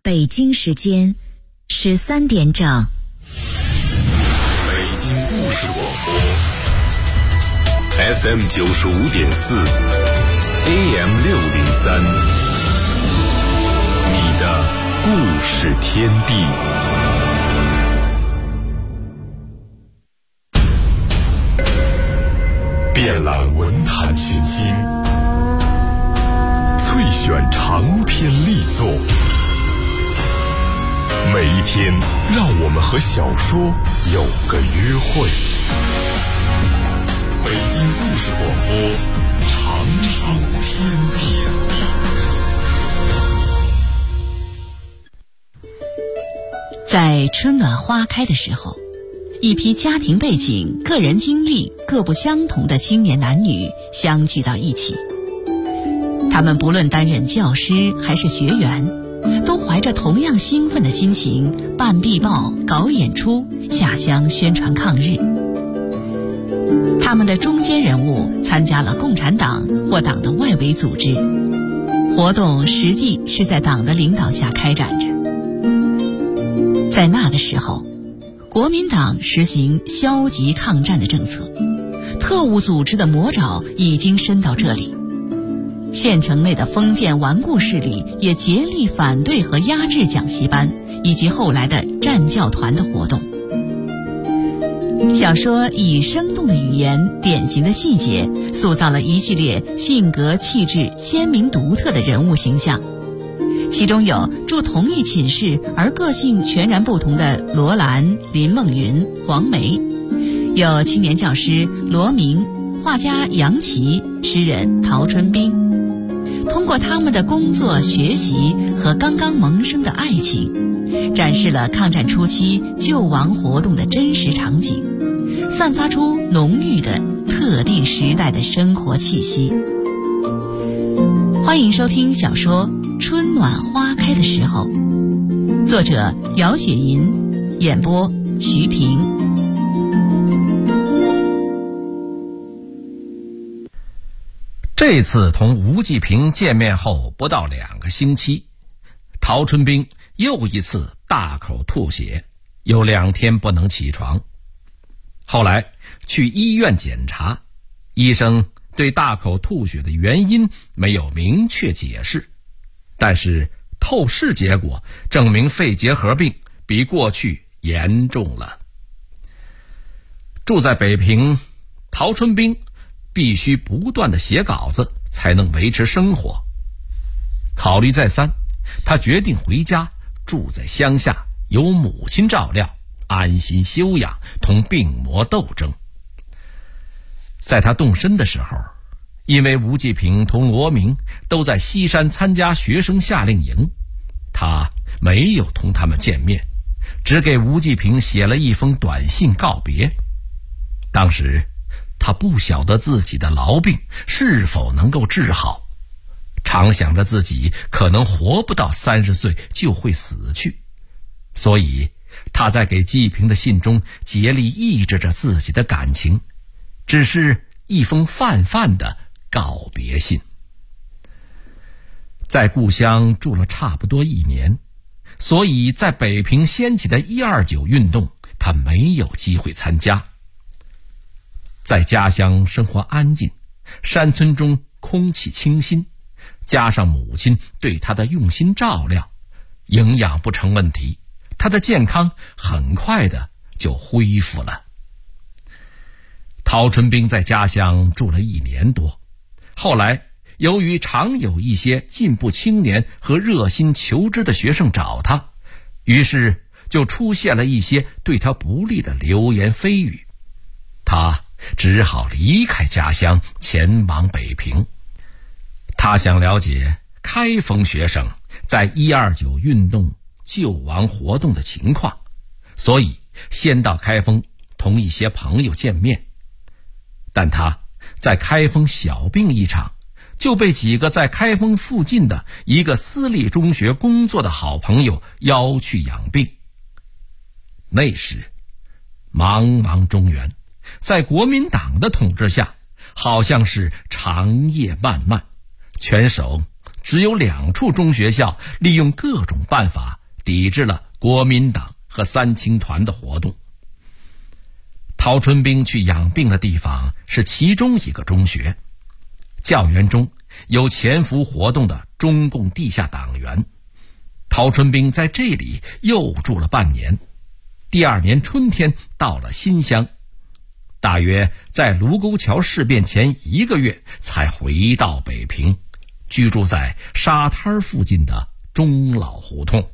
北京时间13点整。 北京故事广播 FM 95.4 AM 603，你的故事天地。遍览文坛群星，萃选长篇力作。每一天，让我们和小说有个约会。北京故事广播，长寿天地。 在春暖花开的时候，一批家庭背景、个人经历各不相同的青年男女相聚到一起。他们不论担任教师还是学员，都怀着同样兴奋的心情办壁报、搞演出、下乡宣传抗日。他们的中间人物参加了共产党或党的外围组织，活动实际是在党的领导下开展着。在那个时候，国民党实行消极抗战的政策，特务组织的魔爪已经伸到这里。县城内的封建顽固势力也竭力反对和压制讲习班以及后来的战教团的活动。小说以生动的语言、典型的细节，塑造了一系列性格气质鲜明独特的人物形象。其中有住同一寝室而个性全然不同的罗兰、林梦云、黄梅，有青年教师罗明、画家杨琦、诗人陶春冰。通过他们的工作、学习和刚刚萌生的爱情，展示了抗战初期救亡活动的真实场景，散发出浓郁的特定时代的生活气息。欢迎收听小说《春暖花开的时候》，作者姚雪银，演播徐平。 这次同吴继平见面后不到2个星期，陶春冰又一次大口吐血，有2天不能起床。后来去医院检查，医生对大口吐血的原因没有明确解释，但是透视结果证明肺结核病比过去严重了。住在北平，陶春冰必须不断地写稿子才能维持生活。考虑再三，他决定回家，住在乡下，由母亲照料，安心休养，同病魔斗争。在他动身的时候，因为吴继平同罗明都在西山参加学生夏令营，他没有同他们见面，只给吴继平写了一封短信告别。当时他不晓得自己的痨病是否能够治好，常想着自己可能活不到30岁就会死去，所以他在给继平的信中竭力抑制着自己的感情，只是一封泛泛的告别信。在故乡住了差不多1年，所以在北平掀起的129运动，他没有机会参加。在家乡生活安静，山村中空气清新，加上母亲对他的用心照料，营养不成问题，他的健康很快的就恢复了。陶春冰在家乡住了1年多，后来由于常有一些进步青年和热心求知的学生找他，于是就出现了一些对他不利的流言蜚语，他只好离开家乡，前往北平。他想了解开封学生在129运动救亡活动的情况，所以先到开封同一些朋友见面。但他在开封小病一场，就被几个在开封附近的一个私立中学工作的好朋友邀去养病。那时茫茫中原，在国民党的统治下，好像是长夜漫漫，全省只有2处中学校利用各种办法抵制了国民党和三青团的活动。陶春兵去养病的地方是其中一个中学，教员中有潜伏活动的中共地下党员。陶春兵在这里又住了半年，第2年春天到了新乡，大约在卢沟桥事变前1个月才回到北平，居住在沙滩附近的钟老胡同。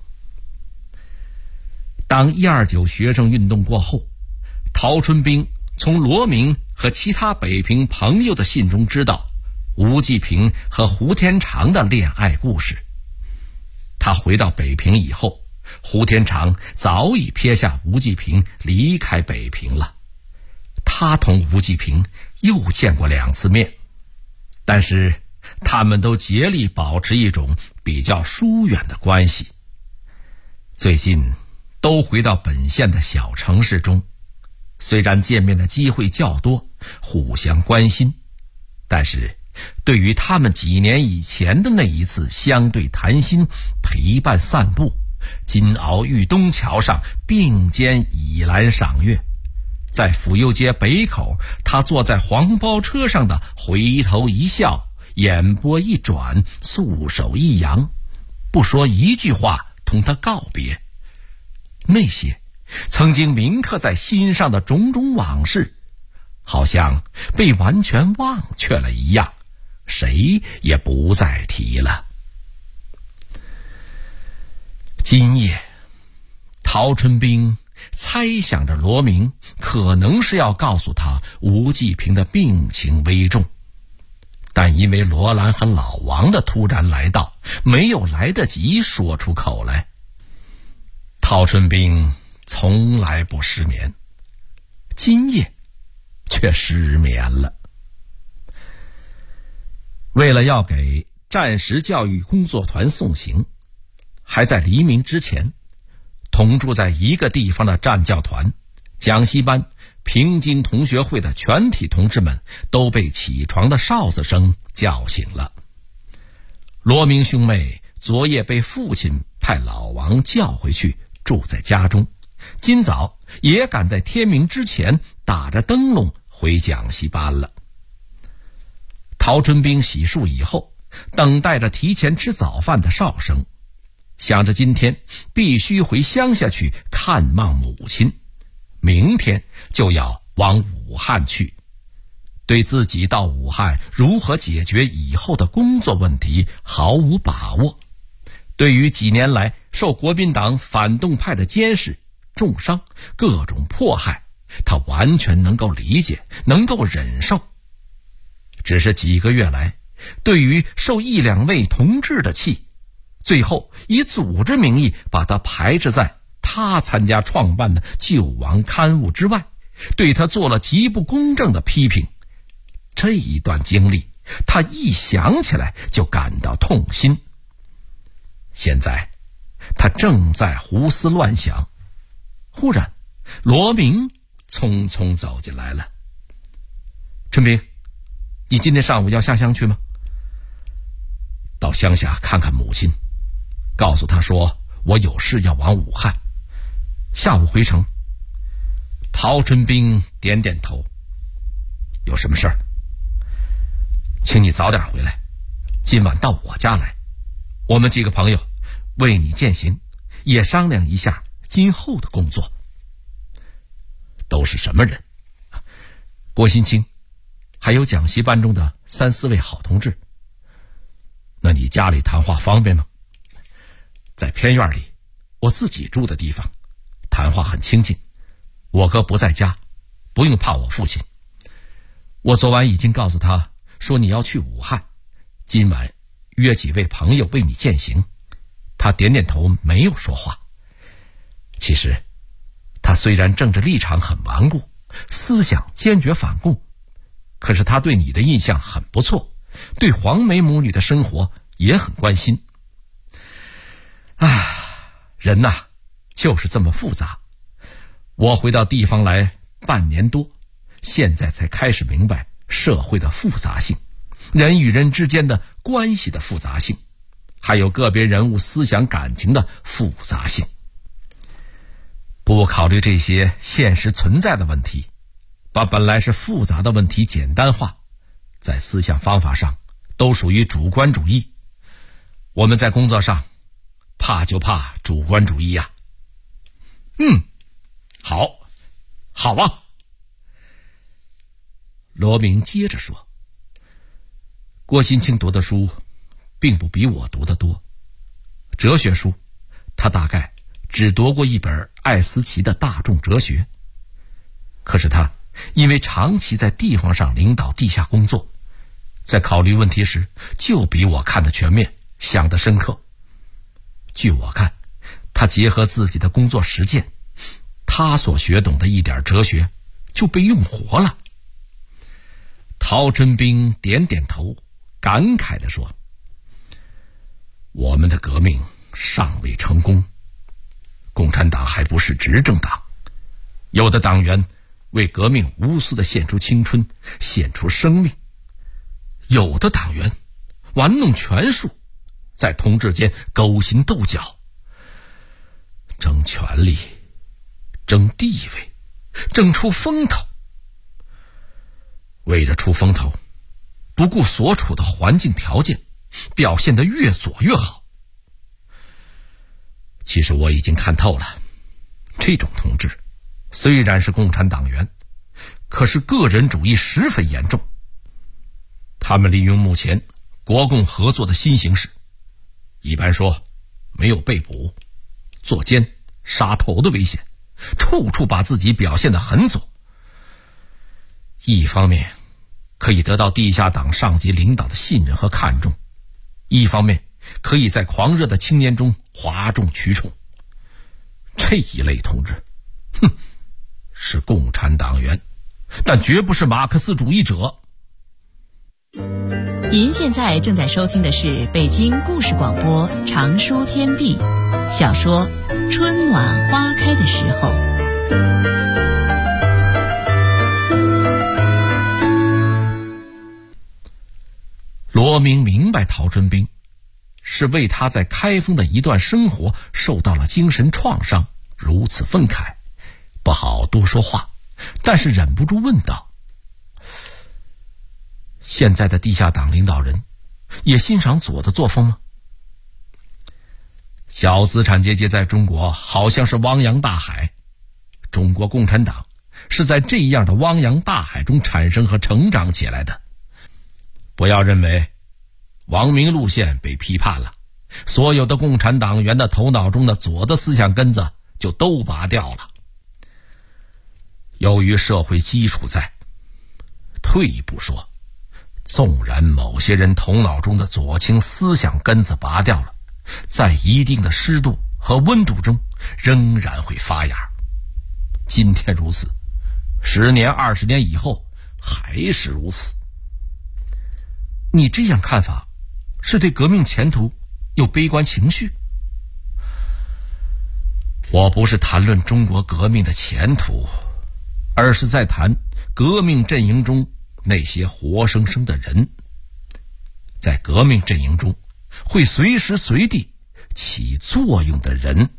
当129学生运动过后，陶春兵从罗明和其他北平朋友的信中知道吴季平和胡天长的恋爱故事。他回到北平以后，胡天长早已撇下吴季平离开北平了。他同吴季平又见过2次面，但是他们都竭力保持一种比较疏远的关系。最近都回到本县的小城市中，虽然见面的机会较多，互相关心，但是对于他们几年以前的那一次相对谈心、陪伴散步，金鳌玉东桥上并肩倚栏赏月，在府右街北口他坐在黄包车上的回头一笑，眼波一转，素手一扬，不说一句话同他告别，那些曾经铭刻在心上的种种往事，好像被完全忘却了一样，谁也不再提了。今夜，陶春兵猜想着罗明可能是要告诉他吴季平的病情危重，但因为罗兰和老王的突然来到，没有来得及说出口来。陶春兵从来不失眠，今夜却失眠了。为了要给战时教育工作团送行，还在黎明之前，同住在一个地方的战教团、讲习班、平津同学会的全体同志们都被起床的哨子声叫醒了。罗明兄妹昨夜被父亲派老王叫回去住在家中，今早也赶在天明之前打着灯笼回讲习班了。陶春兵洗漱以后，等待着提前吃早饭的哨声，想着今天必须回乡下去看望母亲，明天就要往武汉去。对自己到武汉如何解决以后的工作问题毫无把握，对于几年来受国民党反动派的监视、重伤、各种迫害，他完全能够理解，能够忍受。只是几个月来，对于受1、2位同志的气，最后以组织名义把他排斥在他参加创办的救亡刊物之外，对他做了极不公正的批评。这一段经历，他一想起来就感到痛心。现在他正在胡思乱想，忽然罗明匆匆走进来了。春兵，你今天上午要下乡去吗？到乡下看看母亲，告诉她说我有事要往武汉，下午回城。陶春兵点点头。有什么事儿？请你早点回来，今晚到我家来，我们几个朋友为你饯行，也商量一下今后的工作。都是什么人？郭新清，还有讲习班中的3、4位好同志。那你家里谈话方便吗？在偏院里，我自己住的地方，谈话很清静。我哥不在家，不用怕我父亲。我昨晚已经告诉他说你要去武汉，今晚约几位朋友为你饯行。他点点头，没有说话。其实他虽然政治立场很顽固，思想坚决反共，可是他对你的印象很不错，对黄梅母女的生活也很关心。人呐，就是这么复杂。我回到地方来半年多，现在才开始明白社会的复杂性，人与人之间的关系的复杂性。 还有个别人物思想感情的复杂性。不考虑这些现实存在的问题，把本来是复杂的问题简单化，在思想方法上都属于主观主义。我们在工作上怕就怕主观主义呀。好啊。罗明接着说，郭新清读的书并不比我读得多，哲学书他大概只读过一本艾思奇的《大众哲学》，可是他因为长期在地方上领导地下工作，在考虑问题时就比我看得全面，想得深刻。据我看，他结合自己的工作实践，他所学懂的一点哲学就被用活了。陶春兵点点头，感慨地说，我们的革命尚未成功，共产党还不是执政党，有的党员为革命无私地献出青春，献出生命，有的党员玩弄权术，在同志间勾心斗角，争权力，争地位，争出风头。为了出风头，不顾所处的环境条件，表现得越左越好。其实我已经看透了，这种同志虽然是共产党员，可是个人主义十分严重。他们利用目前国共合作的新形势，一般说没有被捕、作奸、杀头的危险，处处把自己表现得很左。一方面可以得到地下党上级领导的信任和看重，一方面可以在狂热的青年中哗众取宠。这一类同志，是共产党员，但绝不是马克思主义者。 您现在正在收听的是北京故事广播长书天地小说《春暖花开的时候》。 罗明明白陶春兵是为他在开封的一段生活受到了精神创伤如此愤慨，不好多说话，但是忍不住问道，现在的地下党领导人也欣赏左的作风吗？小资产阶级在中国好像是汪洋大海，中国共产党是在这样的汪洋大海中产生和成长起来的。不要认为王明路线被批判了，所有的共产党员的头脑中的左的思想根子就都拔掉了。由于社会基础在，退一步说，纵然某些人头脑中的左倾思想根子拔掉了，在一定的湿度和温度中仍然会发芽。今天如此，10年20年以后还是如此。你这样看法，是对革命前途有悲观情绪？我不是谈论中国革命的前途，而是在谈革命阵营中那些活生生的人。在革命阵营中会随时随地起作用的人。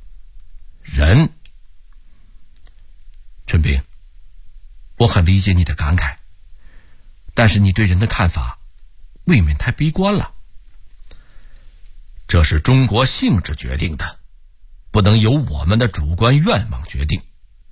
春兵，我很理解你的感慨，但是你对人的看法未免太悲观了。这是中国性质决定的，不能由我们的主观愿望决定。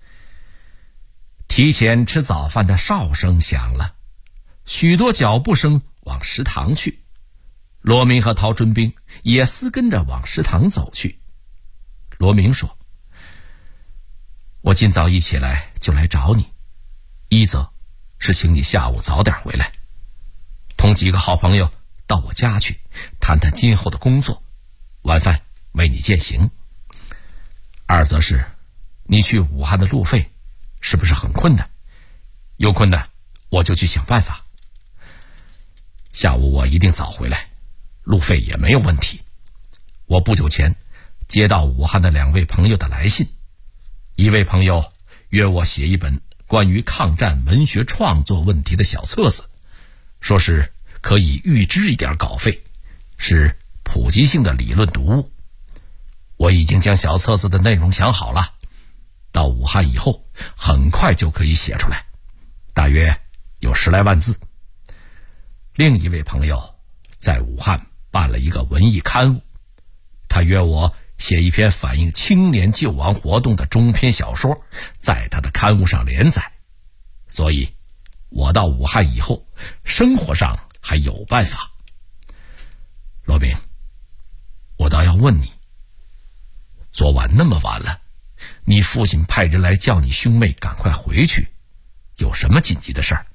提前吃早饭的哨声响了，许多脚步声往食堂去。罗明和陶春兵也私跟着往食堂走去。罗明说，我今早一起来就来找你，一则是请你下午早点回来，同几个好朋友到我家去谈谈今后的工作，晚饭为你饯行。二则是你去武汉的路费是不是很困难？有困难我就去想办法。下午我一定早回来，路费也没有问题。我不久前接到武汉的2位朋友的来信，一位朋友约我写一本关于抗战文学创作问题的小册子，说是可以预支一点稿费，是普及性的理论读物。我已经将小册子的内容想好了，到武汉以后很快就可以写出来，大约有10来万字。另一位朋友在武汉办了一个文艺刊物，他约我写一篇反映青年救亡活动的中篇小说，在他的刊物上连载。所以我到武汉以后，生活上还有办法。罗明，我倒要问你，昨晚那么晚了，你父亲派人来叫你兄妹赶快回去，有什么紧急的事儿？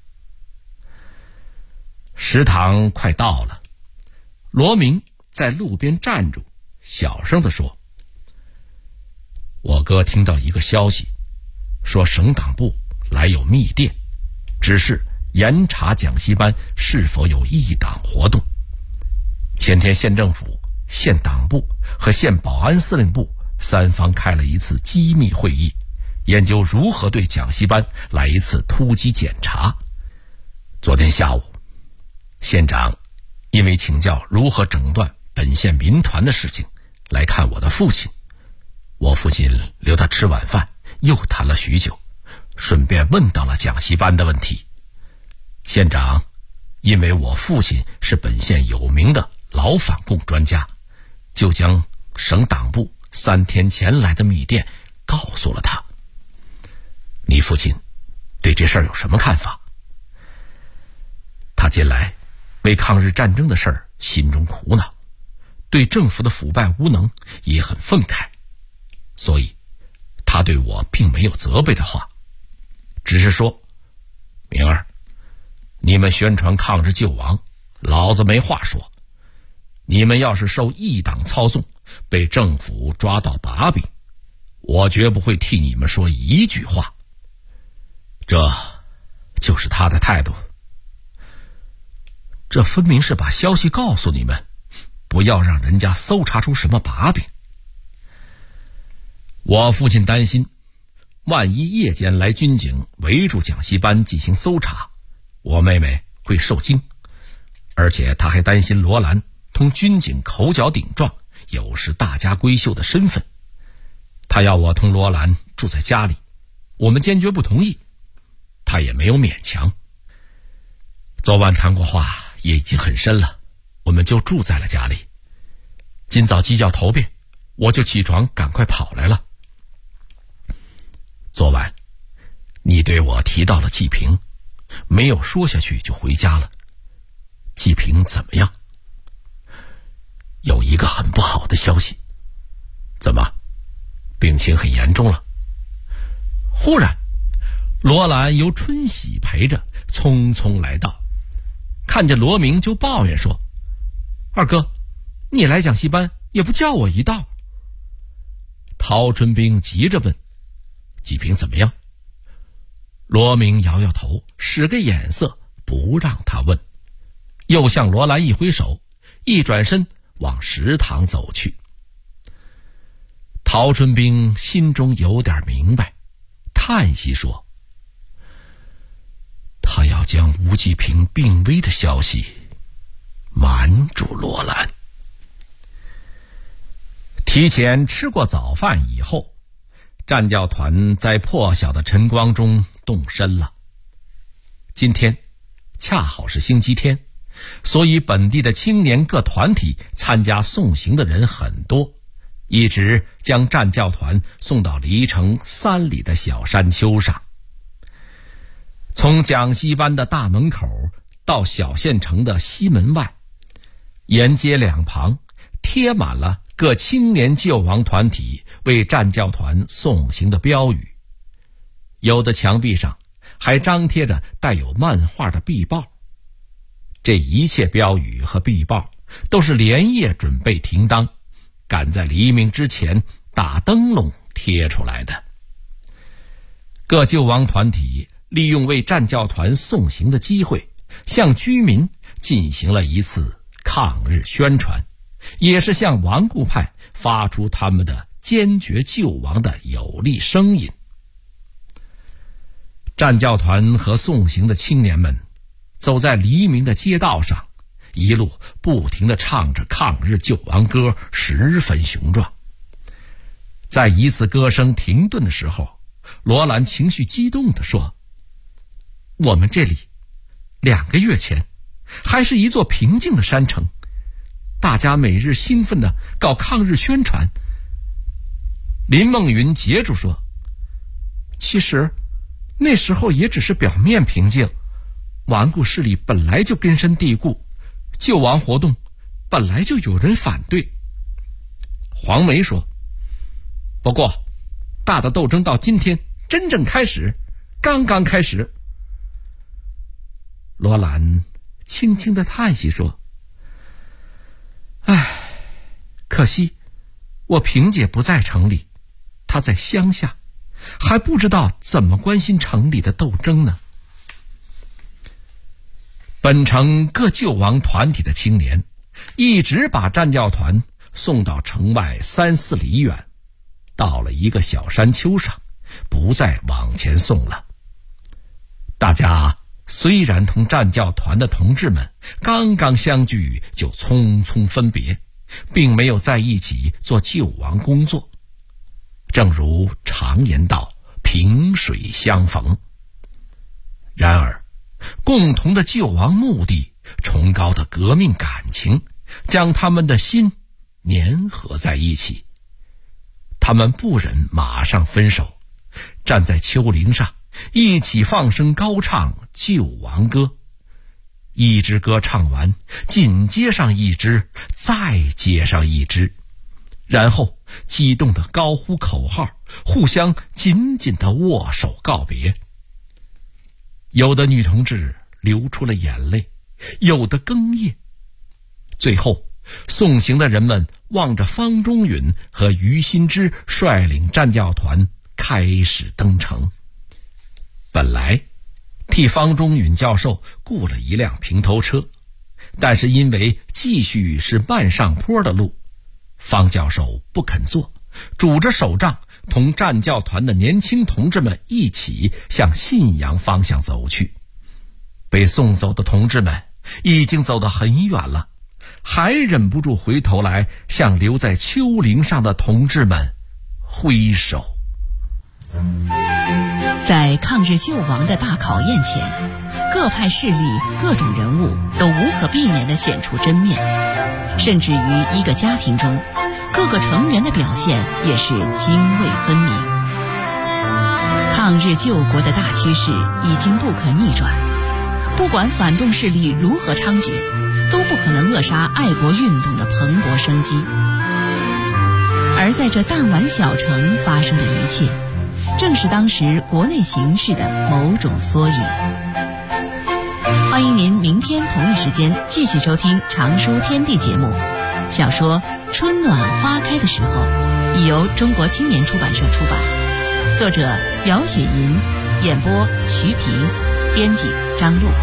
食堂快到了，罗明在路边站住，小声地说：我哥听到一个消息，说省党部来有密电，指示严查讲习班是否有异党活动。前天县政府、县党部和县保安司令部3方开了一次机密会议，研究如何对讲习班来一次突击检查。昨天下午，县长因为请教如何整顿本县民团的事情来看我的父亲，我父亲留他吃晚饭，又谈了许久，顺便问到了讲习班的问题。县长因为我父亲是本县有名的老反共专家，就将省党部3天前来的密电告诉了他。你父亲对这事儿有什么看法？他近来为抗日战争的事儿心中苦恼，对政府的腐败无能也很愤慨，所以他对我并没有责备的话，只是说：明儿你们宣传抗日救亡，老子没话说。你们要是受异党操纵，被政府抓到把柄，我绝不会替你们说一句话。这就是他的态度。这分明是把消息告诉你们，不要让人家搜查出什么把柄。我父亲担心，万一夜间来军警围住讲习班进行搜查，我妹妹会受惊，而且他还担心罗兰同军警口角顶撞，有失大家闺秀的身份。他要我同罗兰住在家里，我们坚决不同意，他也没有勉强。昨晚谈过话，也已经很深了，我们就住在了家里。今早鸡叫头遍，我就起床赶快跑来了。昨晚你对我提到了季平，没有说下去就回家了。季平怎么样？有一个很不好的消息。怎么，病情很严重了？忽然罗兰由春喜陪着匆匆来到，看见罗明就抱怨说：二哥，你来讲习班也不叫我一道。陶春兵急着问：季平怎么样？罗明摇摇头，使个眼色不让他问，又向罗兰一挥手，一转身往食堂走去。陶春兵心中有点明白，叹息说：他要将吴季平病危的消息瞒住罗兰。提前吃过早饭以后，战教团在破晓的晨光中动身了。今天恰好是星期天，所以本地的青年各团体参加送行的人很多，一直将战教团送到离城3里的小山丘上。从讲习班的大门口到小县城的西门外，沿街两旁贴满了各青年救亡团体为战教团送行的标语，有的墙壁上还张贴着带有漫画的壁报。这一切标语和壁报都是连夜准备停当，赶在黎明之前打灯笼贴出来的。各救亡团体利用为战教团送行的机会，向居民进行了一次抗日宣传，也是向顽固派发出他们的坚决救亡的有力声音。战教团和送行的青年们走在黎明的街道上， 一路不停地唱着抗日救亡歌，十分雄壮。在一次歌声停顿的时候，罗兰情绪激动地说：我们这里2个月前还是一座平静的山城，大家每日兴奋地搞抗日宣传。林梦云接住说：其实那时候也只是表面平静，顽固势力本来就根深蒂固，救亡活动本来就有人反对。黄梅说：不过大的斗争到今天真正开始，刚刚开始。罗兰轻轻地叹息说：唉，可惜我萍姐不在城里，她在乡下，还不知道怎么关心城里的斗争呢。本城各救亡团体的青年一直把战教团送到城外3、4里远，到了一个小山丘上，不再往前送了。大家虽然同战教团的同志们刚刚相聚就匆匆分别，并没有在一起做救亡工作。正如常言道，萍水相逢。然而共同的救亡目的，崇高的革命感情，将他们的心粘合在一起。他们不忍马上分手，站在丘陵上一起放声高唱救亡歌。一支歌唱完，紧接上一支，再接上一支，然后激动地高呼口号，互相紧紧地握手告别。有的女同志流出了眼泪，有的哽咽。最后送行的人们望着方中允和于新之率领战教团开始登城。本来替方中允教授雇了一辆平头车，但是因为继续是慢上坡的路，方教授不肯坐，拄着手杖同战教团的年轻同志们一起向信阳方向走去。被送走的同志们已经走得很远了，还忍不住回头来向留在丘陵上的同志们挥手。 在抗日救亡的大考验前，各派势力、各种人物都无可避免地显出真面，甚至于一个家庭中，各个成员的表现也是泾渭分明。抗日救国的大趋势已经不可逆转，不管反动势力如何猖獗，都不可能扼杀爱国运动的蓬勃生机。而在这弹丸小城发生的一切，正是当时国内形势的某种缩影。欢迎您明天同一时间继续收听《常书天地》节目。小说《春暖花开的时候》已由中国青年出版社出版，作者姚雪银，演播徐平，编辑张璐。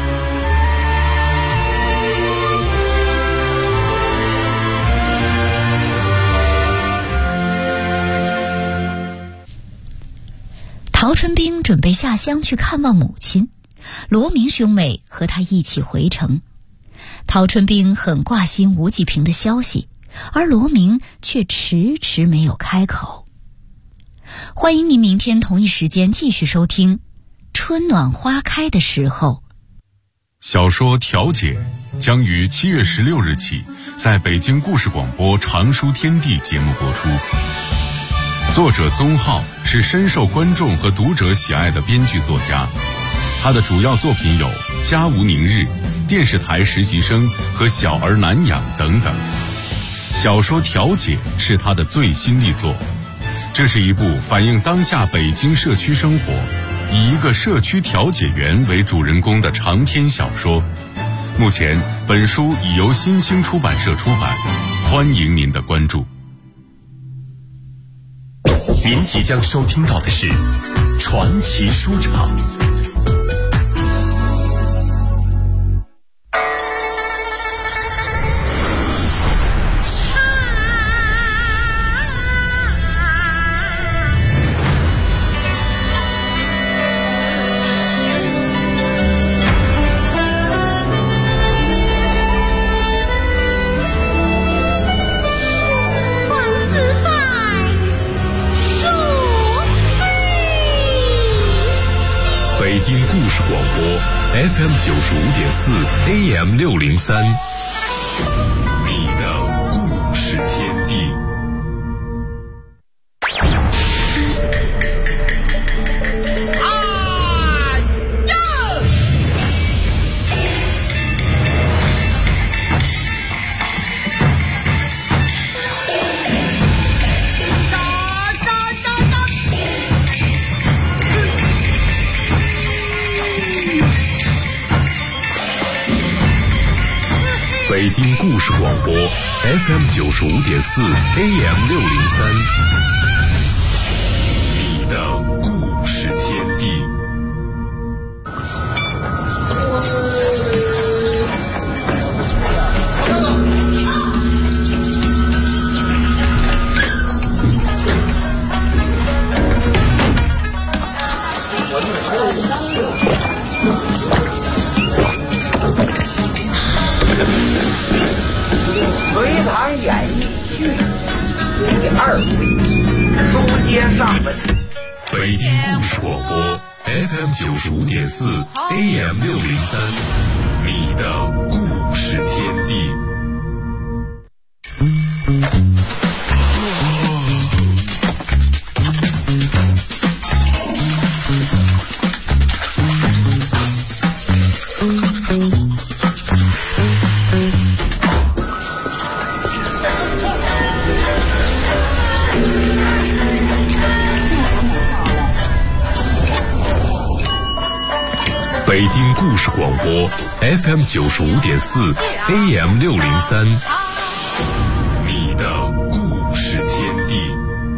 陶春冰准备下乡去看望母亲，罗明兄妹和他一起回城。陶春冰很挂心吴继平的消息，而罗明却迟迟没有开口。欢迎您明天同一时间继续收听《春暖花开的时候》。 小说《调解》将于7月16日起在北京故事广播《常书天地》节目播出。作者宗浩是深受观众和读者喜爱的编剧作家，他的主要作品有《家无宁日》、电视台实习生和小儿难养等等。小说《调解》是他的最新力作，这是一部反映当下北京社区生活，以一个社区调解员为主人公的长篇小说。目前本书已由新兴出版社出版，欢迎您的关注。 您即将收听到的是传奇书场。 京故事广播 FM 95.4 AM 603，你的故事天地。北京故事广播 FM 95.4 AM 603，你的故事天地。 隋唐演义续第2回，书接上文。 北京故事广播 FM 95.4 AM 603，你的故事天地。北京故事广播 FM 95.4 AM 603，你的故事天地。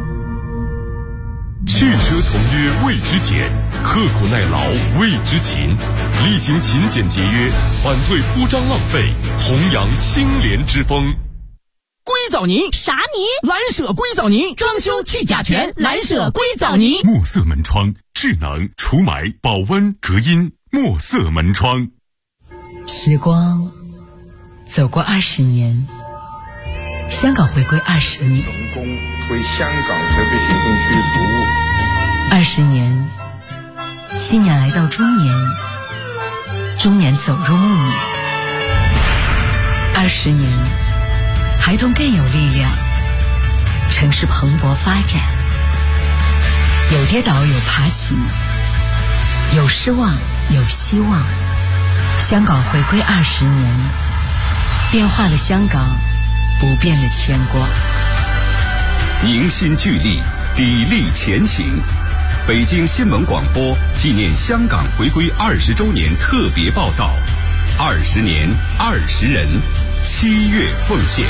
去车从约谓之俭，刻苦耐劳谓之勤，厉行勤俭节约，反对铺张浪费，弘扬清廉之风。 硅藻泥啥泥？ 蓝舍硅藻泥，装修去甲醛，蓝舍硅藻泥。 墨色门窗，智能除霾、保温、隔音。墨色门窗。 时光走过20年，香港回归20年， 成功为香港特别行政区服务。 20年，青年来到中年，中年走入暮年。20年，孩童更有力量，城市蓬勃发展，有跌倒有爬起，有失望有希望。香港回归20年，变化的香港，不变的牵挂。 凝心聚力，砥砺前行。北京新闻广播纪念香港回归20周年特别报道：20年20人，7月奉献。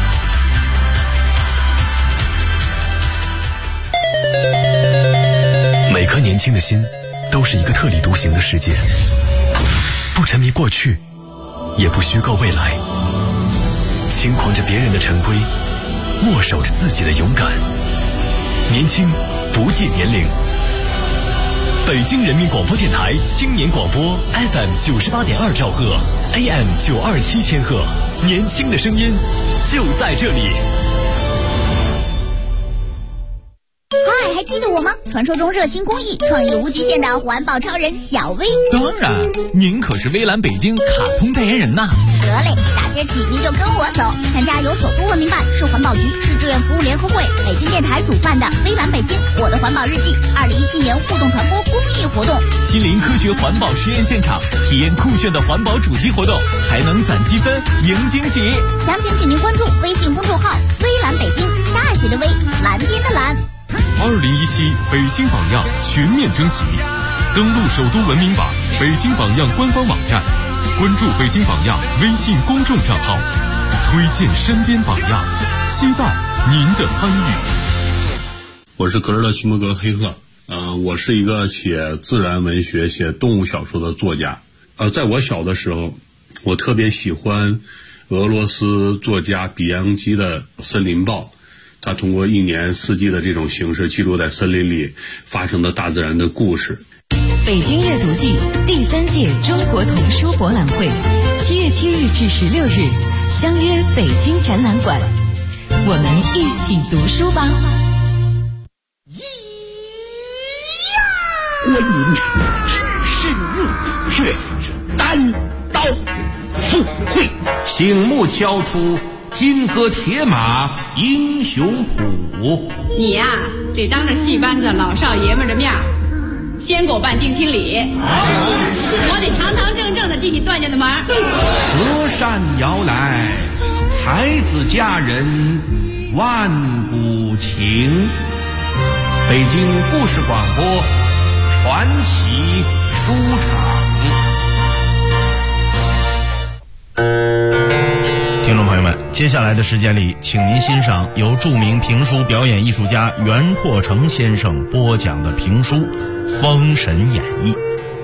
每颗年轻的心都是一个特立独行的世界，不沉迷过去，也不虚构未来，轻狂着别人的陈规，握手着自己的勇敢。年轻不计年龄。北京人民广播电台青年广播 FM 98.2兆赫 AM 927千赫，年轻的声音就在这里。 嗨，还记得我吗？传说中热心公益、创意无极限的环保超人小薇。 当然，您可是微蓝北京卡通代言人呐。 得嘞，大今儿起您就跟我走，参加由首都文明办、市环保局、市志愿服务联合会、北京电台主办的微蓝北京我的环保日记2017年互动传播公益活动， 亲临科学环保实验现场，体验酷炫的环保主题活动，还能攒积分赢惊喜。 详情请您关注微信公众号微蓝北京，大写的微，蓝天的蓝。 2017北京榜样全面征集，登录首都文明榜、北京榜样官方网站，关注北京榜样微信公众账号，推荐身边榜样，期待您的参与。 我是格尔勒·徐摩格黑赫，我是一个写自然文学、写动物小说的作家。在我小的时候，我特别喜欢俄罗斯作家比扬基的《森林报》。他通过1年4季的这种形式，记录在森林里发生的大自然的故事。 北京阅读季第3届中国童书博览会，7月7日至16日，相约北京展览馆，我们一起读书吧。 我饮是却是单刀赴会。 醒目敲出金戈铁马英雄谱。 你呀，得当着戏班子老少爷们的面先给我办定亲礼，我得堂堂正正的进你段家的门。 隔山遥来，才子佳人万古情。北京故事广播传奇书场。 听众朋友们，接下来的时间里，请您欣赏由著名评书表演艺术家袁阔成先生播讲的评书《封神演义》。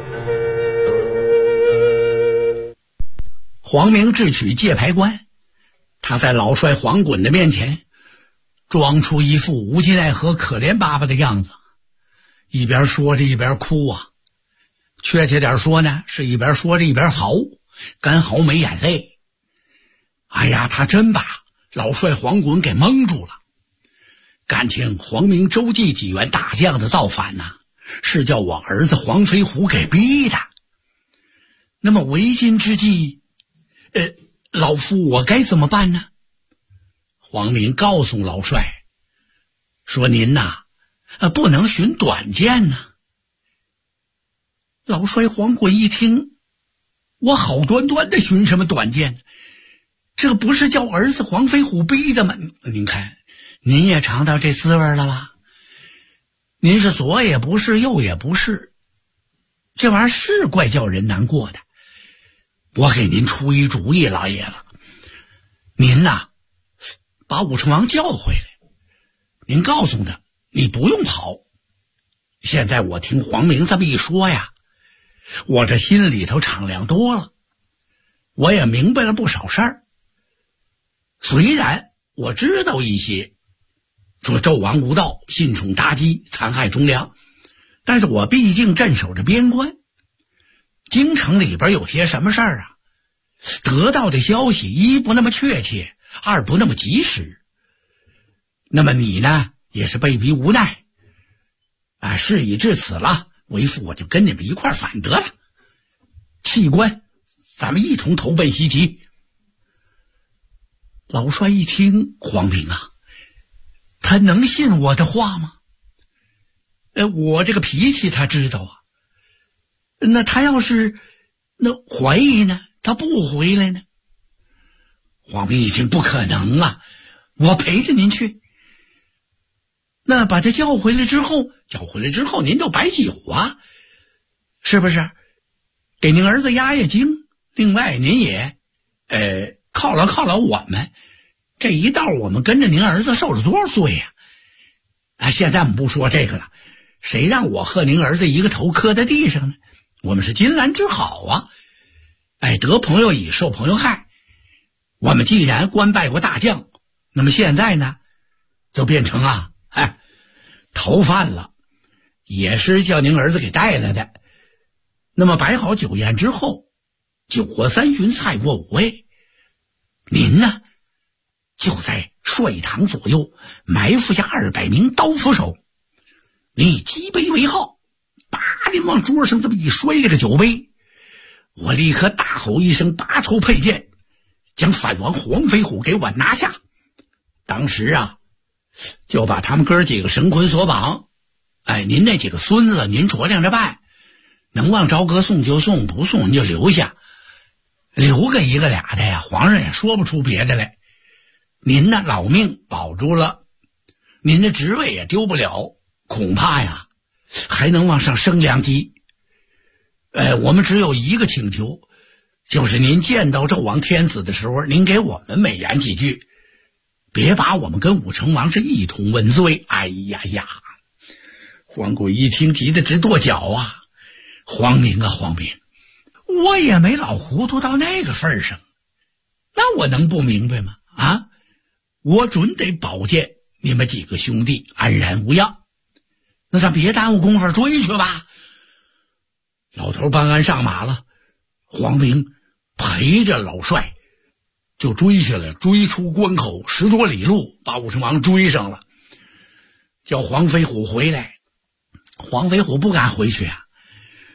黄明智取界牌关，他在老帅黄衮的面前装出一副无计奈何可怜巴巴的样子，一边说着一边哭啊，确切点说呢，是一边说着一边嚎，干嚎没眼泪。哎呀，他真把老帅黄衮给蒙住了。感情黄明周记几员大将的造反呢，是叫我儿子黄飞虎给逼的。那么为今之计，老夫我该怎么办呢？黄明告诉老帅说：“您呐，不能寻短见呐。”老帅黄衮一听，我好端端的寻什么短见？这不是叫儿子黄飞虎逼的吗？您看，您也尝到这滋味了吧？您是左也不是，右也不是，这玩意儿是怪叫人难过的。我给您出一主意，老爷子，您呐，把武成王叫回来，您告诉他，你不用跑。现在我听黄明这么一说呀，我这心里头敞亮多了，我也明白了不少事儿。虽然我知道一些，说纣王无道，信宠妲己，残害忠良，但是我毕竟镇守着边关，京城里边有些什么事儿啊，得到的消息一不那么确切，二不那么及时。那么你呢，也是被逼无奈，事已至此了，为父我就跟你们一块反得了，弃官，咱们一同投奔西岐。老帅一听，黄明啊，他能信我的话吗？我这个脾气他知道啊，那他要是怀疑呢，他不回来呢？黄明一听，不可能啊，我陪着您去。那把他叫回来之后您就摆酒啊，是不是？给您儿子压压惊，另外您也犒劳我们，这一道我们跟着您儿子受了多少罪呀？现在我们不说这个了，谁让我和您儿子一个头磕在地上呢？我们是金兰之好啊，得朋友以受朋友害。我们既然官拜过大将，那么现在呢，就变成逃犯了，也是叫您儿子给带来的。那么摆好酒宴之后，酒过三巡，菜过五味，您呢，就在帅堂左右埋伏下200名刀斧手，您以击杯为号，叭您往桌上这么一摔这个酒杯，我立刻大吼一声，拔出佩剑，将反王黄飞虎给我拿下。当时啊，就把他们哥几个绳捆索绑。您那几个孙子您酌量着办，能往朝歌送就送，不送您就留下，留个一个俩的呀，皇上也说不出别的来。您呢，老命保住了，您的职位也丢不了，恐怕呀还能往上升2级。我们只有一个请求，就是您见到纣王天子的时候，您给我们美言几句，别把我们跟武成王是一同问罪。黄衮一听，急得直跺脚啊！黄明啊，黄明，我也没老糊涂到那个份上，那我能不明白吗？我准得保荐你们几个兄弟安然无恙。那咱别耽误功夫，追去吧。老头办案上马了，黄明陪着老帅就追下来，追出关口10多里路，把武成王追上了，叫黄飞虎回来。黄飞虎不敢回去啊，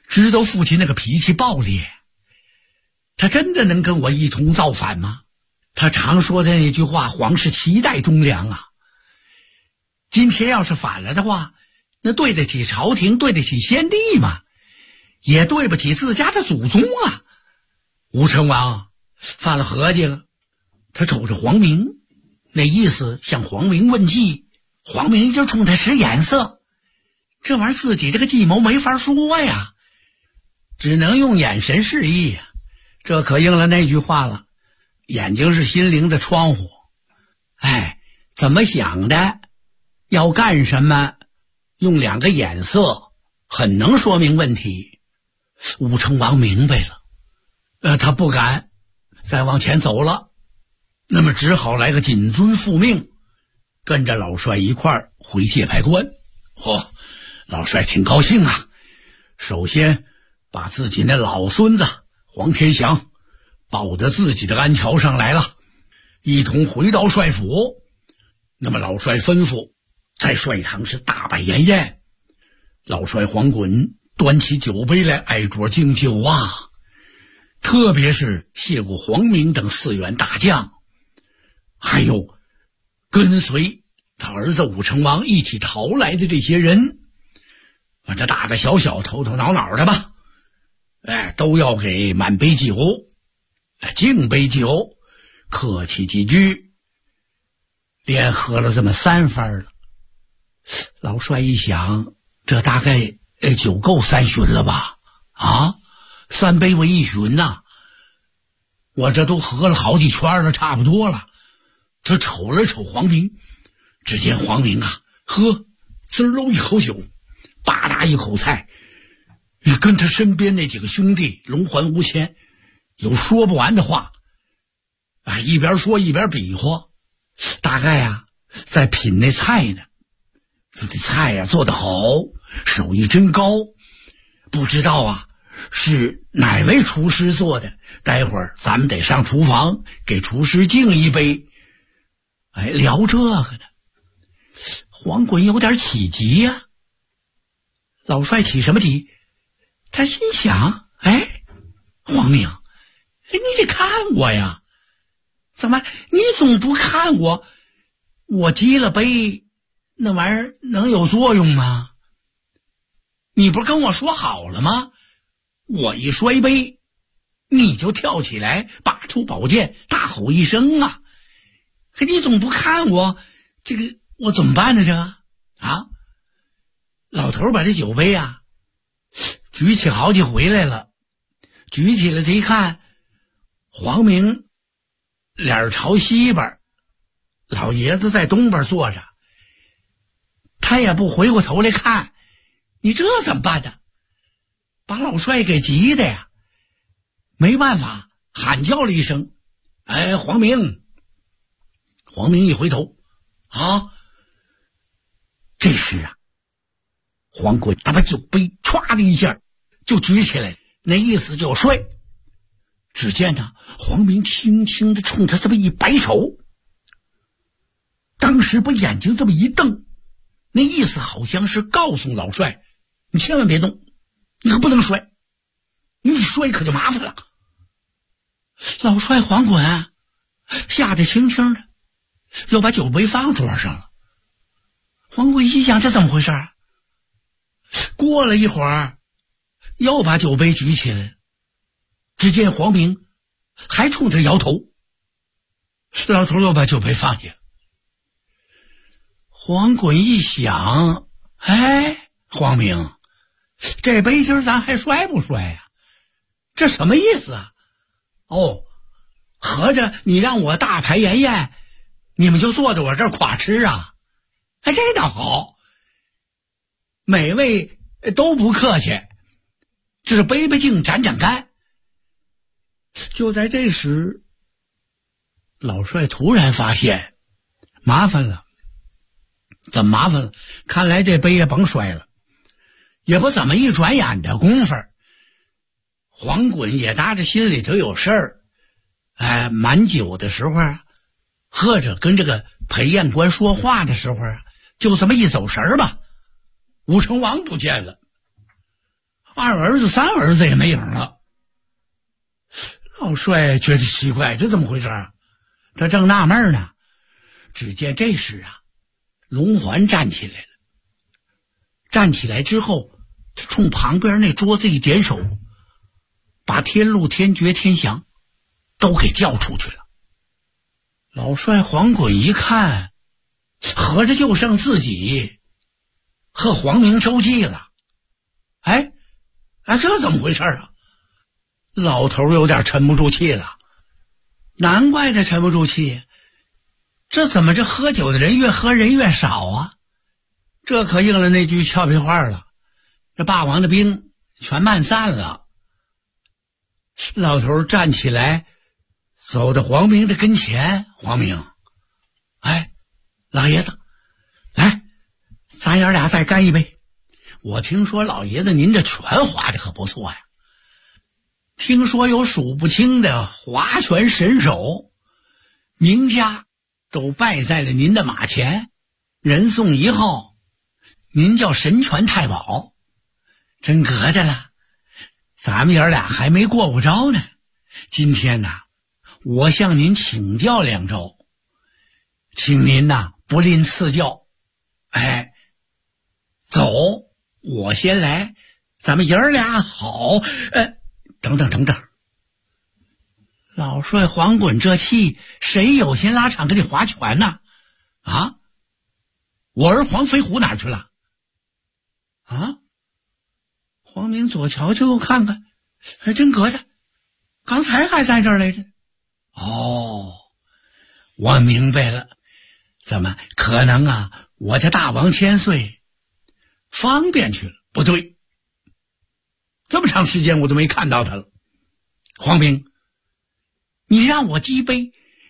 知道父亲那个脾气暴烈，他真的能跟我一同造反吗？他常说的那句话，皇室期待忠良啊。今天要是反了的话，那对得起朝廷，对得起先帝吗？也对不起自家的祖宗啊。吴成王犯了合计了，他瞅着黄明，那意思向黄明问计，黄明就冲他使眼色。这玩意儿自己这个计谋没法说呀，只能用眼神示意呀。这可应了那句话了，眼睛是心灵的窗户。哎，怎么想的，要干什么，用2个眼色很能说明问题。武成王明白了，他不敢再往前走了，那么只好来个谨遵父命，跟着老帅一块儿回界牌关。老帅挺高兴啊，首先把自己那老孙子黄天祥抱到自己的鞍桥上来了，一同回到帅府。那么老帅吩咐在帅堂是大摆筵宴，老帅黄衮端起酒杯来挨桌敬酒啊，特别是谢过黄明等4员大将，还有跟随他儿子武成王一起逃来的这些人，反正大大小小头头脑脑的吧，都要给满杯酒，敬杯酒，客气几句，连喝了这么3番了。老帅一想，这大概酒够3巡了吧？啊，3杯为1巡呐，我这都喝了好几圈了，差不多了。他瞅了瞅黄明，只见黄明啊，滋喽一口酒，吧嗒一口菜，也跟他身边那几个兄弟龙环无谦有说不完的话，一边说一边比划，大概啊在品那菜呢。说这菜啊做得好，手艺真高，不知道啊是哪位厨师做的，待会儿咱们得上厨房给厨师敬一杯。聊这个呢，黄衮有点起急呀。老帅起什么急？他心想，黄明，你得看我呀，怎么你总不看我？我击了杯，那玩意儿能有作用吗？你不是跟我说好了吗？我一摔杯，你就跳起来拔出宝剑大吼一声啊！你总不看我，这个我怎么办呢？这个啊，老头把这酒杯啊举起好几回来了，举起来他一看，黄明脸朝西边，老爷子在东边坐着，他也不回过头来看，你这怎么办呢？把老帅给急的呀，没办法，喊叫了一声，黄明。黄明一回头，这时啊，黄衮他把酒杯歘的一下就举起来，那意思就要摔。只见呢，黄明轻轻的冲他这么一摆手，当时把眼睛这么一瞪，那意思好像是告诉老帅，你千万别动，你可不能摔，你一摔可就麻烦了。老帅黄衮吓得轻轻的又把酒杯放桌上了。黄衮一想，这怎么回事？过了一会儿，又把酒杯举起来，只见黄明还冲他摇头。老头又把酒杯放下。黄衮一想，黄明，这杯今儿咱还摔不摔呀？这什么意思啊？合着你让我大排筵宴，你们就坐在我这儿垮吃啊？这倒好，每位都不客气，只是杯杯敬，盏盏干。就在这时，老帅突然发现麻烦了。怎么麻烦了？看来这杯也甭摔了。也不怎么一转眼的功夫，黄衮也搭着心里头有事儿，满酒的时候啊，或者跟这个陪宴官说话的时候啊，就这么一走神儿吧，武成王不见了。 2儿子3儿子也没影了。老帅觉得奇怪，这怎么回事啊？他正纳闷呢，只见这时啊，龙环站起来了。站起来之后，他冲旁边那桌子一点手，把天禄、天爵、天祥都给叫出去了。老帅黄滚一看，合着就剩自己和黄明、周记了。这怎么回事啊？老头有点沉不住气了。难怪他沉不住气，这怎么这喝酒的人越喝人越少啊？这可应了那句俏皮话了，这霸王的兵全漫散了。老头站起来，走到黄明的跟前。黄明，老爷子，来，咱爷俩再干一杯。我听说老爷子您这拳划的可不错呀，听说有数不清的划拳神手，名家都拜在了您的马前，人送一号，您叫神拳太保，真格的了。咱们爷俩还没过过招呢，今天呢，我向您请教2招，请您呐不吝赐教。走，我先来，咱们爷俩好。等等，老帅黄滚这气，谁有心拉场跟你划拳呢？啊，我儿黄飞虎哪去了？啊，黄明左瞧瞧右看看，还真格的，刚才还在这儿来着。哦，我明白了，怎么可能啊？我这大王千岁方便去了？不对，这么长时间我都没看到他了。黄明，你让我击杯，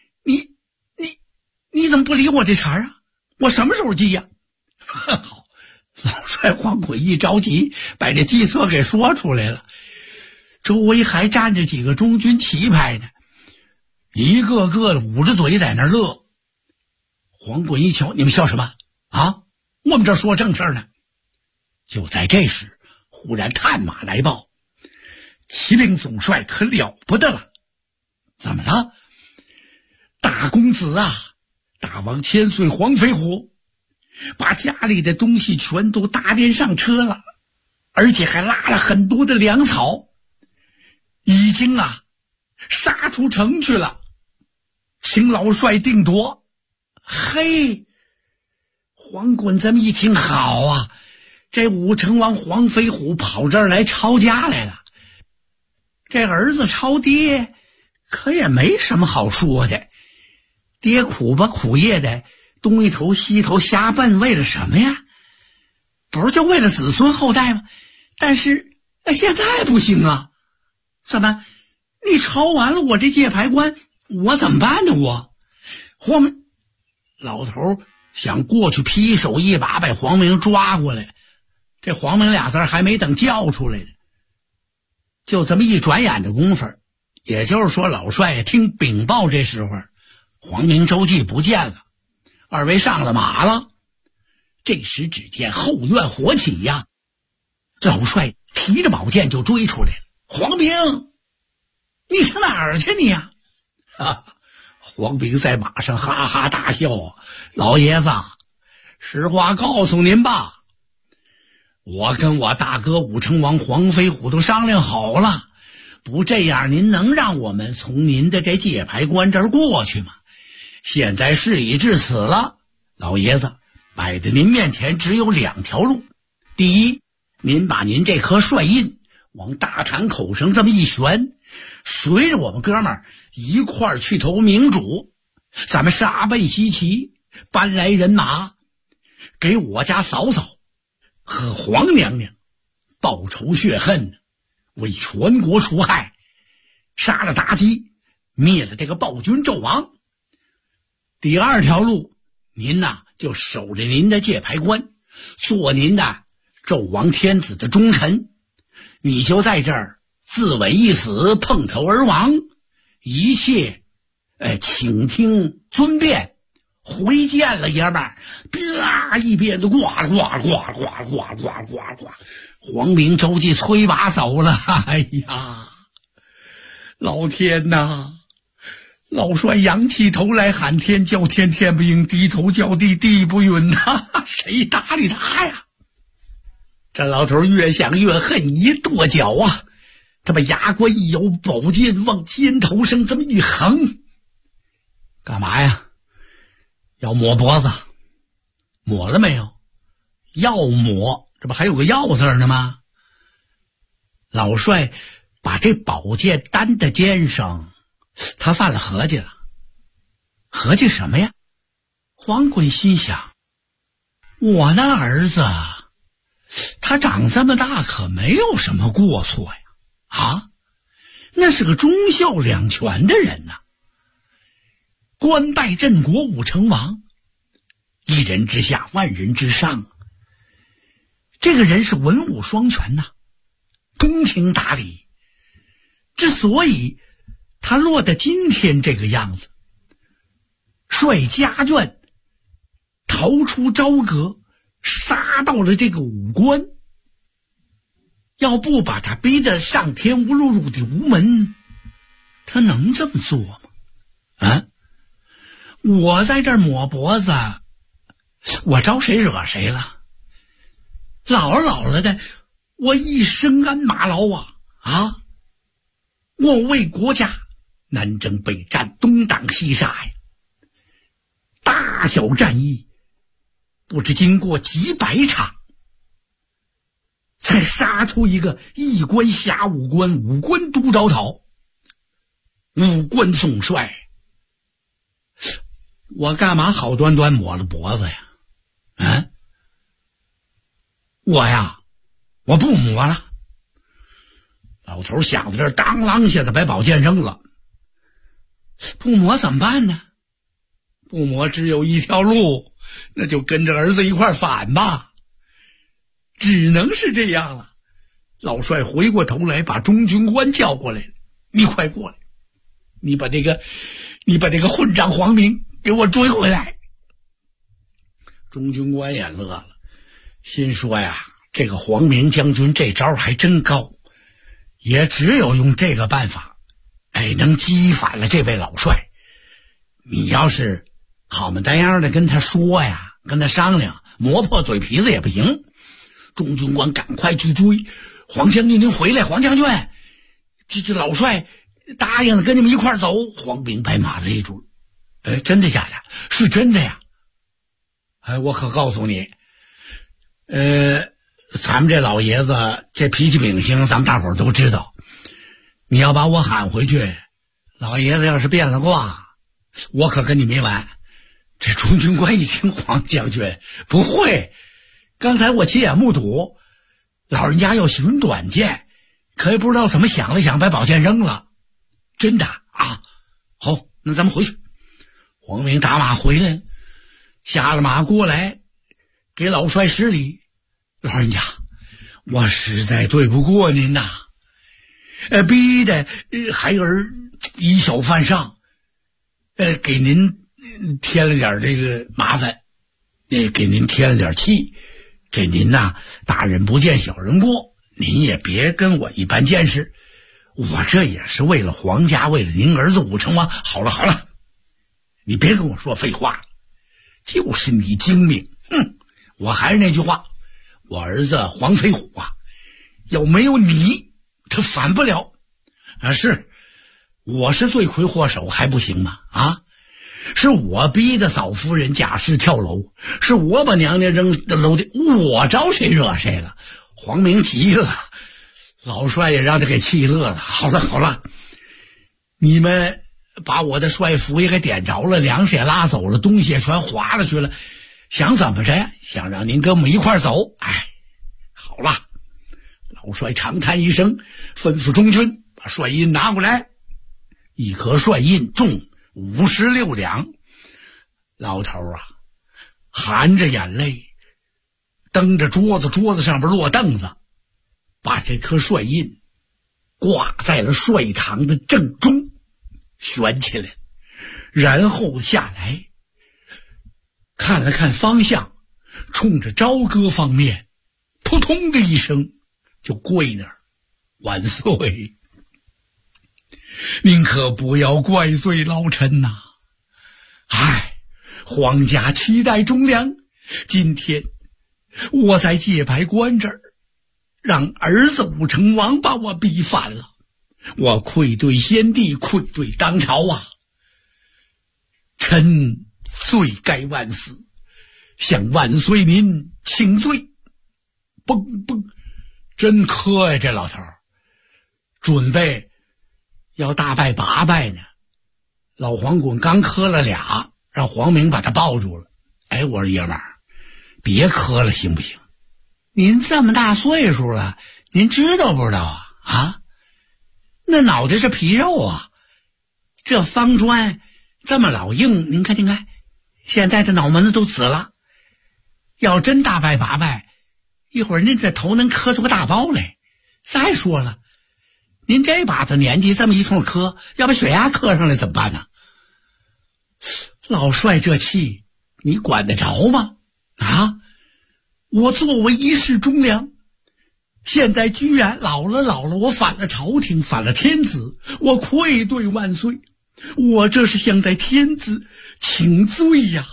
你怎么不理我这茬啊？我什么时候击呀？好，老帅黄滚一着急，把这计策给说出来了。周围还站着几个中军旗牌呢，一个个捂着嘴在那乐。黄滚一瞧，你们笑什么啊？我们这说正事呢。就在这时，忽然探马来报，骑兵总帅可了不得了。怎么了？大公子啊，大王千岁黄飞虎把家里的东西全都搭垫上车了，而且还拉了很多的粮草，已经杀出城去了，请老帅定夺。嘿，黄滚这么一听，好啊，这武成王黄飞虎跑这儿来抄家来了。这儿子抄爹可也没什么好说的，爹苦吧苦业的东一头西一头瞎奔，为了什么呀？不是就为了子孙后代吗？但是现在不行啊。怎么你抄完了我这界牌关，我怎么办呢？老头想过去劈手一把把黄明抓过来，这黄明俩字还没等叫出来呢，就这么一转眼的功夫，也就是说老帅听禀报，这时候黄明周记不见了，二位上了马了。这时只见后院火起呀，老帅提着宝剑就追出来了。黄明，你上哪儿去你呀？黄明在马上哈哈大笑，老爷子，实话告诉您吧，我跟我大哥武成王黄飞虎都商量好了，不这样您能让我们从您的这界牌关这儿过去吗？现在事已至此了，老爷子，摆在您面前只有2条路。第一，您把您这颗帅印往大坛口上这么一悬，随着我们哥们儿一块儿去投明主，咱们杀奔西岐，搬来人马，给我家嫂嫂和黄娘娘报仇雪恨，为全国除害，杀了妲己，灭了这个暴君纣王。第2条路，您就守着您的界牌关，做您的纣王天子的忠臣，你就在这儿自刎一死，碰头而亡，一切请听尊便，回见了爷们儿。啪一鞭子，呱啦呱啦呱啦呱啦呱啦呱啦呱啦呱啦， 黄明着急催马走了。哎呀，老天哪！老帅仰起头来喊天叫天，天不应；低头叫地，地不允呐！谁搭理他呀？这老头越想越恨，一跺脚啊，他把牙关一咬，宝剑往肩头上这么一横，干嘛呀？要抹脖子？抹了没有？要抹，这不还有个要字呢吗？老帅把这宝剑担在肩上，他犯了合计了。合计什么呀？黄滚心想，我那儿子他长这么大可没有什么过错呀，啊，那是个忠孝两全的人呐，官拜镇国武成王，一人之下万人之上，这个人是文武双全呐，通情达理。之所以他落得今天这个样子，率家眷逃出朝阁，杀到了这个武关，要不把他逼得上天无路入地无门，他能这么做吗？啊，我在这儿抹脖子，我招谁惹谁了？老了的，我一生鞍马劳啊！我为国家南征北战，东挡西杀呀，大小战役不知经过几百场，才杀出一个一关辖五关，五关都招讨，五关总帅。我干嘛好端端抹了脖子呀？啊，我不抹了。老头想到这儿，当啷下子把宝剑扔了。不抹怎么办呢？不抹只有一条路，那就跟着儿子一块反吧。只能是这样了。老帅回过头来，把中军官叫过来了：“你快过来，你把这个混账黄明给我追回来。”中军官也乐了，心说呀，这个黄明将军这招还真高，也只有用这个办法，能激反了这位老帅。你要是好嘛呆样的跟他说呀，跟他商量，磨破嘴皮子也不行。中军官赶快去追，黄将军您回来，黄将军，这老帅答应了跟你们一块走。黄明把马勒住了。真的假的？是真的呀。我可告诉你，咱们这老爷子这脾气秉性，咱们大伙儿都知道。你要把我喊回去，老爷子要是变了卦，我可跟你没完。这中军官一听，黄将军不会，刚才我亲眼目睹，老人家要寻短见，可也不知道怎么想了想，把宝剑扔了。真的啊？好，那咱们回去。黄明打马回来了，下了马过来，给老帅施礼。老人家，我实在对不过您呐，逼得孩儿以小犯上，给您添了点这个麻烦，给您添了点气，这您呐，大人不见小人过，您也别跟我一般见识，我这也是为了皇家，为了您儿子武成王。好了，你别跟我说废话了，就是你精明。我还是那句话，我儿子黄飞虎啊，要没有你，他反不了。是，我是罪魁祸首还不行吗？是我逼的嫂夫人假释跳楼，是我把娘娘扔楼底，我招谁惹谁了？黄明急了，老帅也让他给气乐了。好了，你们把我的帅府也给点着了，粮食也拉走了，东西也全划了去了，想怎么着？想让您跟我们一块走？好了。老帅长叹一声，吩咐中军把帅印拿过来。一颗帅印重56两。老头啊，含着眼泪，蹬着桌子，桌子上边落凳子，把这颗帅印挂在了帅堂的正中，悬起来，然后下来看了看方向，冲着朝歌方面扑通的一声就跪那儿，万岁！您可不要怪罪老臣呐！皇家期待忠良，今天我在界牌关这儿，让儿子武成王把我逼反了，我愧对先帝，愧对当朝啊！臣罪该万死，向万岁您请罪。嘣，真磕呀，这老头准备要大拜8拜呢。老黄滚刚磕了俩，让黄明把他抱住了。我说爷们儿，别磕了行不行？您这么大岁数了，您知道不知道啊？那脑袋是皮肉啊，这方砖这么老硬，您看，现在这脑门子都紫了。要真大拜8拜，一会儿您这头能磕出个大包来。再说了，您这把子年纪这么一通磕，要把血压磕上来怎么办呢？老帅这气你管得着吗？我作为一世忠良，现在居然老了，我反了朝廷，反了天子，我愧对万岁，我这是向在天子请罪呀！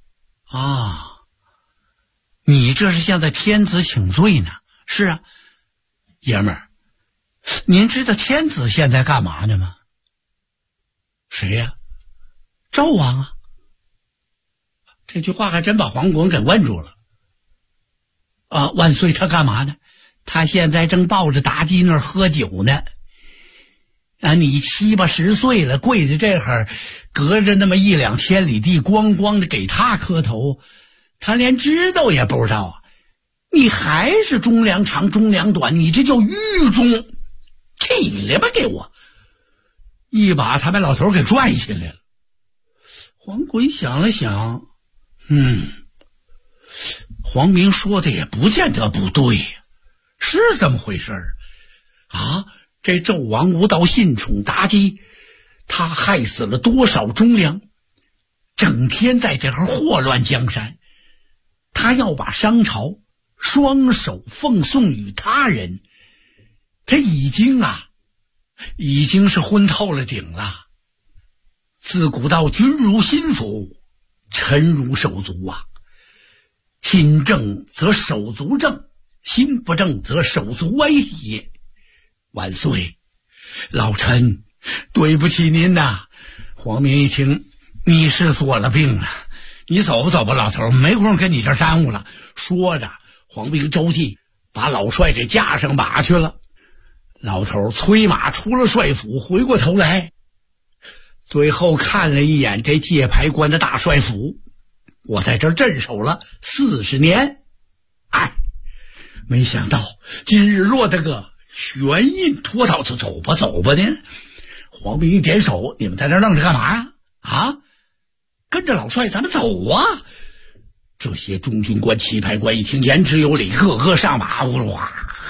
你这是向在天子请罪呢？是啊，爷们儿，您知道天子现在干嘛呢吗？谁呀？纣王啊！这句话还真把黄滚给问住了。万岁他干嘛呢？他现在正抱着妲己那儿喝酒呢。你7、80岁了，跪在这儿，隔着那么1、2千里地，咣咣的给他磕头，他连知道也不知道啊！你还是忠良长，忠良短，你这叫愚忠！起来吧，给我！一把他把老头给拽起来了。黄滚想了想，黄明说的也不见得不对，是这么回事啊！这纣王无道信宠妲己，他害死了多少忠良，整天在这儿祸乱江山，他要把商朝双手奉送于他人，他已经是昏透了顶了。自古道君如心腹，臣如手足啊。心正则手足正，心不正则手足歪也。万岁，老臣对不起您呐！黄明一听，你是做了病了，你走吧，老头，没工夫跟你这儿耽误了。说着，黄明周济把老帅给架上马去了。老头催马出了帅府，回过头来，最后看了一眼这界牌关的大帅府。我在这儿镇守了40年，没想到今日落得个悬印脱逃，就走吧呢。黄明一点手，你们在这愣着干嘛呀？跟着老帅咱们走啊！这些中军官、棋牌官一听言之有理，个个上马，哇！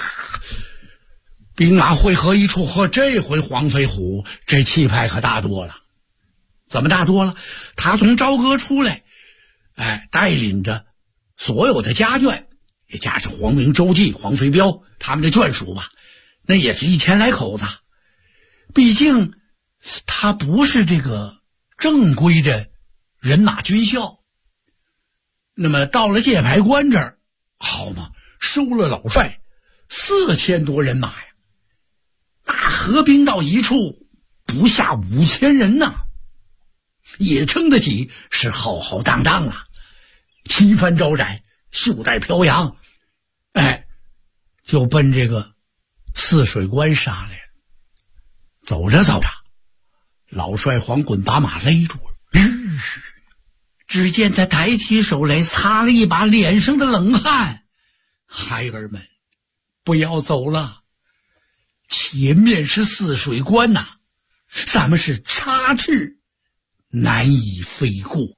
兵马汇合一处，这回黄飞虎这气派可大多了。怎么大多了？他从朝歌出来，带领着所有的家眷，也加上黄明、周济、黄飞彪他们的眷属吧，那也是1000来口子。毕竟他不是这个正规的人马军校。那么到了界牌关这儿，好嘛，收了老帅4000多人马呀，那合兵到一处不下5000人呐，也称得起是浩浩荡荡啊，旗帆招展，袖带飘扬，就奔这个泗水关杀来了。走着，老帅黄滚把马勒住了，只见他抬起手来，擦了一把脸上的冷汗。孩儿们，不要走了，前面是泗水关呐，咱们是插翅难以飞过。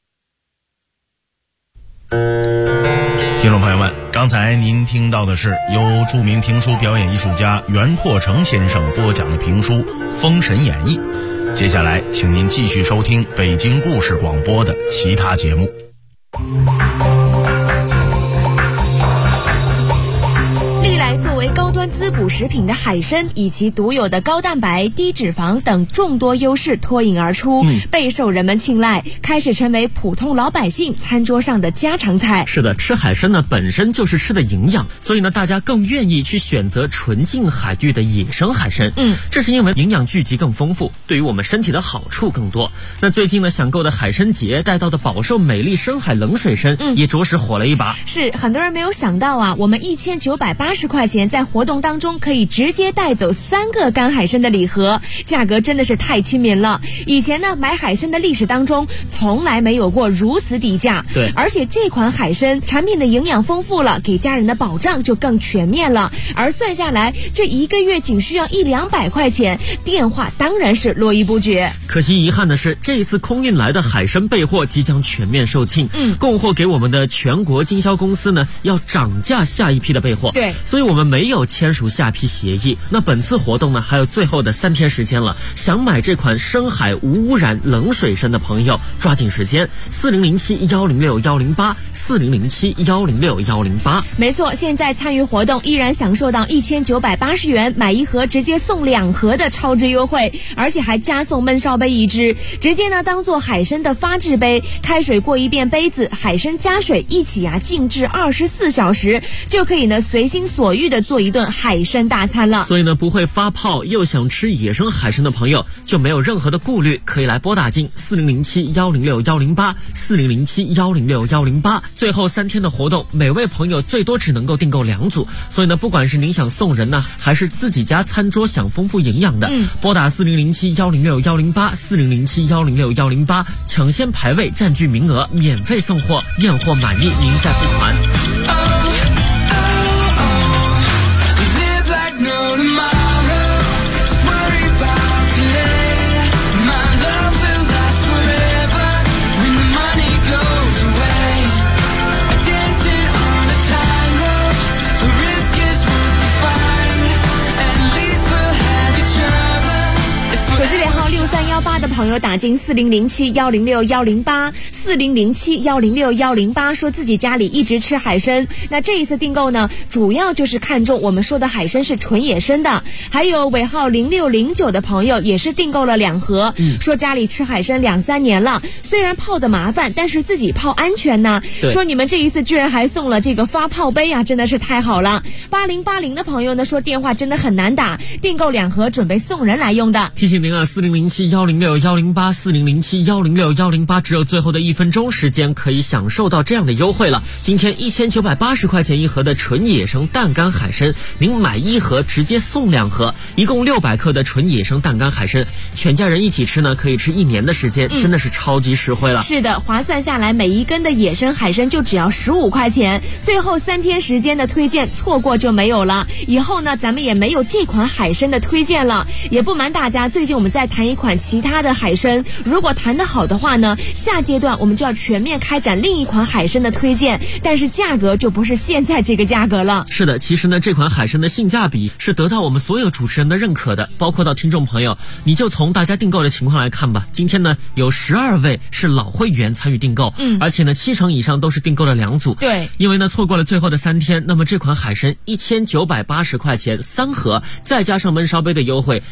听众朋友们，刚才您听到的是由著名评书表演艺术家袁阔成先生播讲的评书《封神演义》。接下来请您继续收听北京故事广播的其他节目。 历来作为高端端滋补食品的海参，以其独有的高蛋白、低脂肪等众多优势脱颖而出，备受人们青睐，开始成为普通老百姓餐桌上的家常菜。 是的，吃海参呢本身就是吃的营养，所以呢大家更愿意去选择纯净海域的野生海参。这是因为营养聚集更丰富，对于我们身体的好处更多。那最近呢抢购的海参节带到的饱受美丽深海冷水参，也着实火了一把。 是很多人没有想到啊，我们1980块钱在活动当中可以直接带走3个干海参的礼盒，价格真的是太亲民了。以前呢买海参的历史当中从来没有过如此低价。 对， 而且这款海参产品的营养丰富了，给家人的保障就更全面了。而算下来这1个月仅需要100-200块钱，电话当然是络绎不绝。 可惜遗憾的是，这一次空运来的海参备货即将全面售罄，供货给我们的全国经销公司呢要涨价下一批的备货。 对， 所以我们没有签署下批协议。那本次活动呢还有最后的3天时间了，想买这款深海无污染冷水参的朋友抓紧时间，4007-106-108 4007-106-108。 没错，现在参与活动依然享受到1980元买1盒直接送2盒的超值优惠，而且还加送焖烧杯1只，直接呢当做海参的发制杯，开水过一遍杯子，海参加水一起静置24小时，就可以呢随心所欲的做一顿海参大餐了。 所以呢不会发泡又想吃野生海参的朋友就没有任何的顾虑，可以来拨打进4007-106-108 4007-106-108。最后3天的活动，每位朋友最多只能够订购2组，所以呢不管是您想送人呢，还是自己家餐桌想丰富营养的，拨打4007-106-108 4007-106-108，抢先排位占据名额，免费送货，验货满意您再付款。 手机尾号6318的朋友打进4007-106-108 4007-106-108，说自己家里一直吃海参。那这一次订购呢，主要就是看中我们说的海参是纯野生的。还有尾号0609的朋友也是订购了2盒，说家里吃海参2-3年了，虽然泡的麻烦，但是自己泡安全呢。说你们这一次居然还送了这个发泡杯啊，真的是太好了。8080的朋友呢说电话真的很难打，订购2盒准备送人来用的。 提醒您啊，4007-106-108 4007-106-108，只有最后的1分钟时间可以享受到这样的优惠了。今天1980块钱1盒的纯野生淡干海参，您买1盒直接送2盒，一共600克的纯野生淡干海参，全家人一起吃呢，可以吃1年的时间，真的是超级实惠了。 是的，划算下来每1根的野生海参就只要15块钱。最后3天时间的推荐错过就没有了，以后呢咱们也没有这款海参的推荐了。也不瞒大家，最近我们在谈一款其他的海参，如果谈得好的话呢，下阶段我们就要全面开展另一款海参的推荐，但是价格就不是现在这个价格了。 是的，其实呢这款海参的性价比是得到我们所有主持人的认可的，包括到听众朋友，你就从大家订购的情况来看吧。今天呢有12位是老会员参与订购，而且呢70%以上都是订购了2组。 对， 因为呢错过了最后的3天，那么这款海参1980块钱3盒，再加上焖烧杯的优惠，